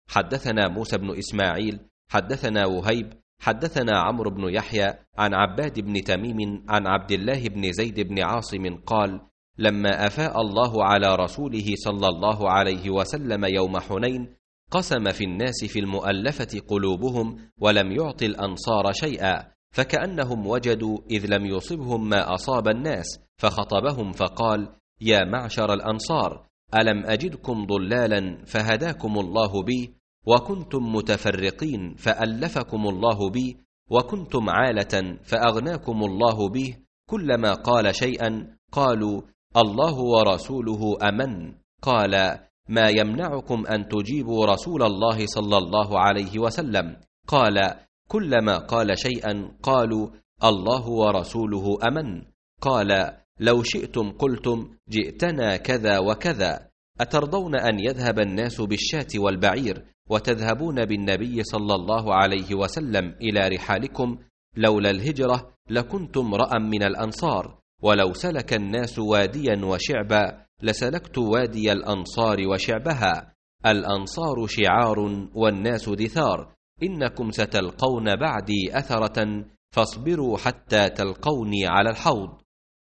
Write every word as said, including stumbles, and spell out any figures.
حدثنا موسى بن إسماعيل حدثنا وهيب حدثنا عمرو بن يحيى عن عباد بن تميم عن عبد الله بن زيد بن عاصم قال: لما أفاء الله على رسوله صلى الله عليه وسلم يوم حنين قسم في الناس في المؤلفة قلوبهم ولم يعط الأنصار شيئا، فكأنهم وجدوا إذ لم يصبهم ما أصاب الناس، فخطبهم فقال: يا معشر الأنصار، ألم أجدكم ضلالا فهداكم الله بي، وكنتم متفرقين فألفكم الله بي، وكنتم عالة فأغناكم الله به، كلما قال شيئا قالوا: الله ورسوله أمن. قال: ما يمنعكم أن تجيبوا رسول الله صلى الله عليه وسلم؟ قال: كلما قال شيئا قالوا: الله ورسوله أمن. قال: لو شئتم قلتم: جئتنا كذا وكذا. أترضون أن يذهب الناس بالشاة والبعير وتذهبون بالنبي صلى الله عليه وسلم إلى رحالكم؟ لولا الهجرة لكنتم امرأ من الأنصار، ولو سلك الناس واديا وشعبا لسلكت وادي الأنصار وشعبها. الأنصار شعار والناس دثار، إنكم ستلقون بعدي أثرة، فاصبروا حتى تلقوني على الحوض.